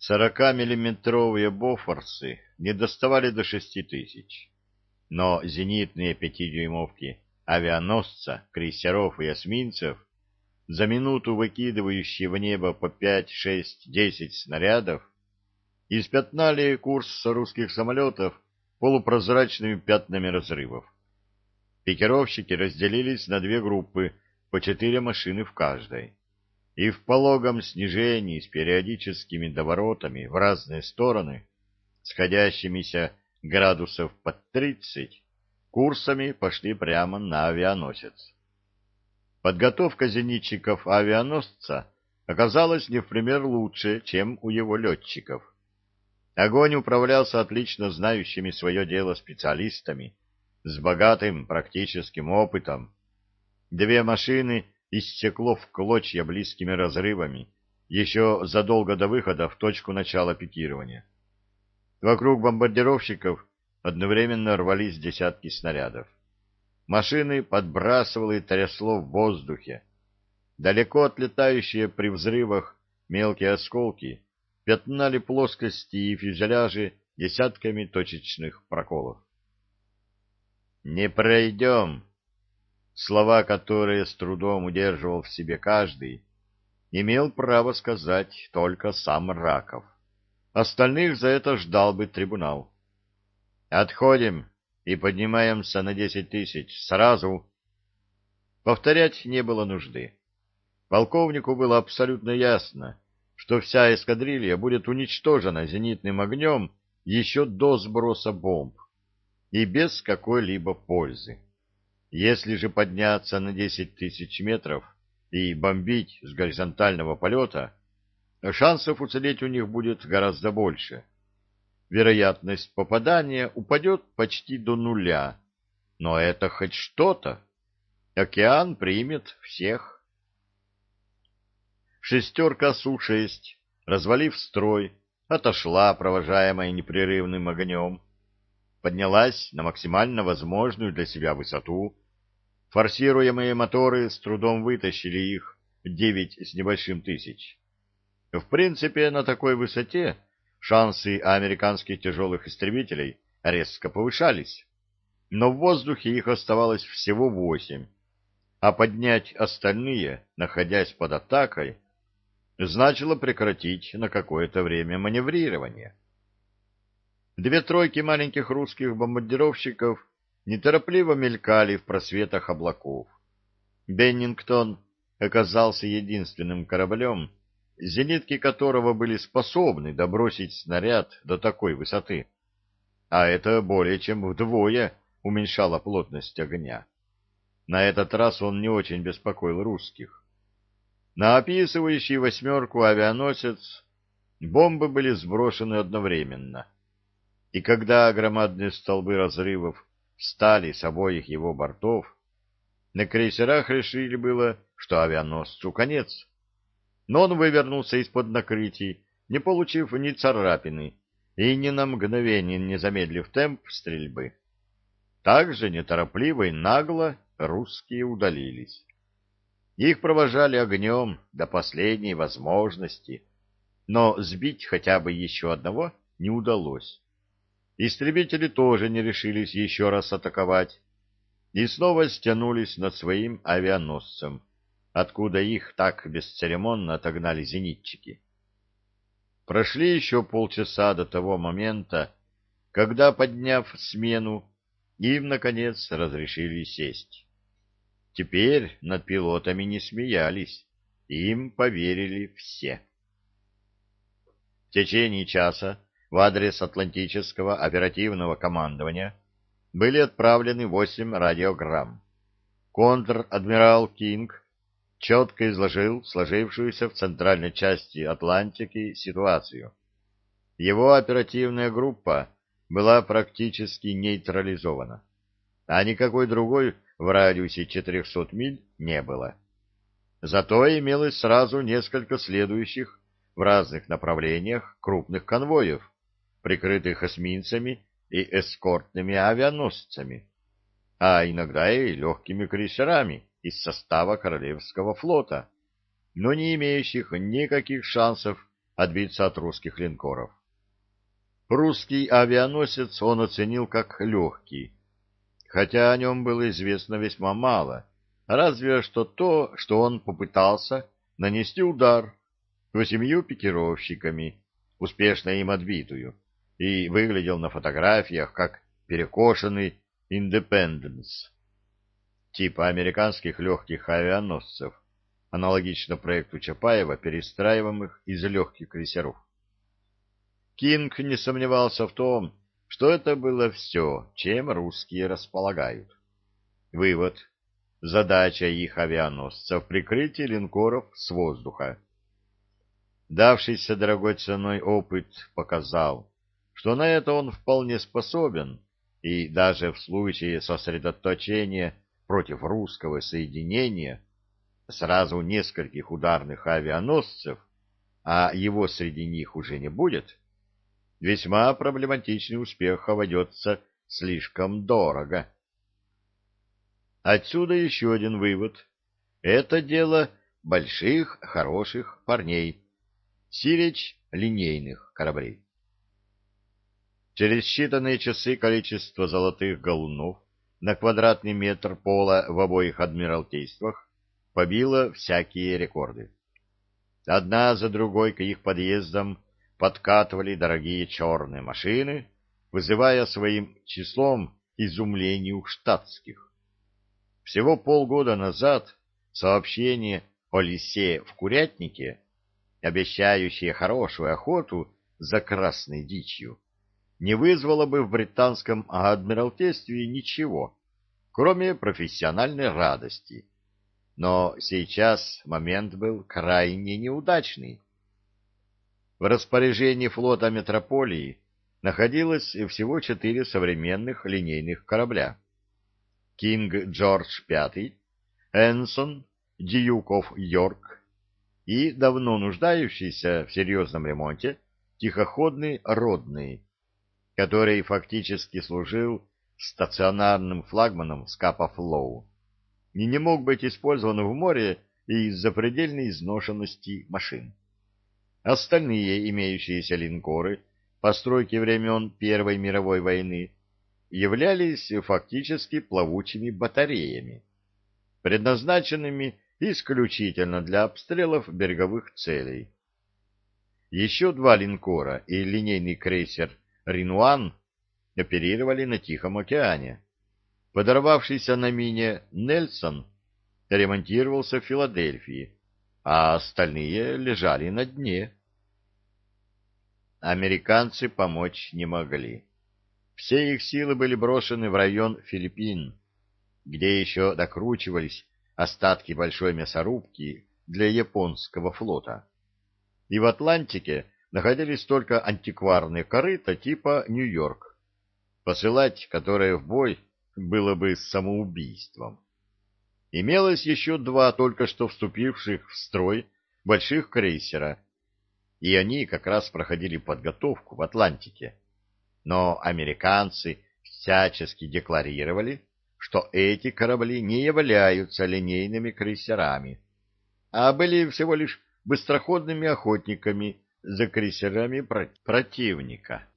40-миллиметровые «Бофорсы» не доставали до 6000, но зенитные 5-дюймовки авианосца, крейсеров и эсминцев, за минуту выкидывающие в небо по 5, 6, 10 снарядов, испятнали курс русских самолетов полупрозрачными пятнами разрывов. Пикировщики разделились на две группы, по 4 машины в каждой, и в пологом снижении с периодическими доворотами в разные стороны, сходящимися градусов под 30, курсами пошли прямо на авианосец. Подготовка зенитчиков авианосца оказалась не в пример лучше, чем у его летчиков. Огонь управлялся отлично знающими свое дело специалистами, с богатым практическим опытом. Две машины иссекло в клочья близкими разрывами еще задолго до выхода в точку начала пикирования. Вокруг бомбардировщиков одновременно рвались десятки снарядов. Машины подбрасывало и трясло в воздухе. Далеко отлетающие при взрывах мелкие осколки пятнали плоскости и фюзеляжи десятками точечных проколов. «Не пройдем!» Слова, которые с трудом удерживал в себе каждый, имел право сказать только сам Раков. Остальных за это ждал бы трибунал. «Отходим и поднимаемся на 10 000. Сразу!» Повторять не было нужды. Полковнику было абсолютно ясно, что вся эскадрилья будет уничтожена зенитным огнем еще до сброса бомб и без какой-либо пользы. Если же подняться на 10 000 метров и бомбить с горизонтального полета, шансов уцелеть у них будет гораздо больше. Вероятность попадания упадет почти до нуля, но это хоть что-то. Океан примет всех. Шестерка Су-6, развалив строй, отошла, провожаемая непрерывным огнем, поднялась на максимально возможную для себя высоту. Форсируемые моторы с трудом вытащили их 9 с небольшим тысяч. В принципе, на такой высоте шансы американских тяжелых истребителей резко повышались, но в воздухе их оставалось всего 8, а поднять остальные, находясь под атакой, значило прекратить на какое-то время маневрирование. Две тройки маленьких русских бомбардировщиков неторопливо мелькали в просветах облаков. Беннингтон оказался единственным кораблем, зенитки которого были способны добросить снаряд до такой высоты, а это более чем вдвое уменьшало плотность огня. На этот раз он не очень беспокоил русских. На описывающий 8 авианосец бомбы были сброшены одновременно, и когда громадные столбы разрывов встали с обоих его бортов, на крейсерах решили было, что авианосцу конец. Но он вывернулся из-под накрытий, не получив ни царапины и ни на мгновение не замедлив темп стрельбы. Так же неторопливо и нагло русские удалились. Их провожали огнем до последней возможности, но сбить хотя бы еще одного не удалось. Истребители тоже не решились еще раз атаковать и снова стянулись над своим авианосцем, откуда их так бесцеремонно отогнали зенитчики. Прошли еще полчаса до того момента, когда, подняв смену, им, наконец, разрешили сесть. Теперь над пилотами не смеялись, им поверили все. В течение часа в адрес Атлантического оперативного командования были отправлены 8 радиограмм. Контр-адмирал Кинг четко изложил сложившуюся в центральной части Атлантики ситуацию. Его оперативная группа была практически нейтрализована, а никакой другой в радиусе 400 миль не было. Зато имелось сразу несколько следующих в разных направлениях крупных конвоев, прикрытых эсминцами и эскортными авианосцами, а иногда и легкими крейсерами из состава Королевского флота, но не имеющих никаких шансов отбиться от русских линкоров. Русский авианосец он оценил как легкий, хотя о нем было известно весьма мало, разве что то, что он попытался нанести удар 8 пикировщиками, успешно им отбитую, и выглядел на фотографиях как перекошенный «Индепенденс», типа американских легких авианосцев, аналогично проекту Чапаева, перестраиваемых из легких крейсеров. Кинг не сомневался в том, что это было все, чем русские располагают. Вывод. Задача их авианосцев — прикрытие линкоров с воздуха. Давшийся дорогой ценой опыт показал, что на это он вполне способен, и даже в случае сосредоточения против русского соединения сразу нескольких ударных авианосцев, а его среди них уже не будет, весьма проблематичный успех обойдется слишком дорого. Отсюда еще один вывод. Это дело больших, хороших парней, сиречь линейных кораблей. Через считанные часы количество золотых галунов на квадратный метр пола в обоих адмиралтействах побило всякие рекорды. Одна за другой к их подъездам подкатывали дорогие черные машины, вызывая своим числом изумление у штатских. Всего полгода назад сообщение о лисе в курятнике, обещающее хорошую охоту за красной дичью, не вызвало бы в британском адмиралтействе ничего, кроме профессиональной радости. Но сейчас момент был крайне неудачный. В распоряжении флота метрополии находилось всего 4 современных линейных корабля: Кинг Джордж V, Энсон, Дьюк оф Йорк и давно нуждающийся в серьезном ремонте тихоходный Родный, который фактически служил стационарным флагманом Скапа Флоу и не мог быть использован в море из-за предельной изношенности машин. Остальные имеющиеся линкоры постройки времен Первой мировой войны являлись фактически плавучими батареями, предназначенными исключительно для обстрелов береговых целей. Еще 2 линкора и линейный крейсер «Ринуан» оперировали на Тихом океане. Подорвавшийся на мине «Нельсон» ремонтировался в Филадельфии, а остальные лежали на дне. Американцы помочь не могли. Все их силы были брошены в район Филиппин, где еще докручивались остатки большой мясорубки для японского флота. И в Атлантике находились только антикварные корыта типа «Нью-Йорк», посылать которые в бой было бы самоубийством. Имелось еще 2 только что вступивших в строй больших крейсера, и они как раз проходили подготовку в Атлантике. Но американцы всячески декларировали, что эти корабли не являются линейными крейсерами, а были всего лишь быстроходными охотниками за крейсерами противника.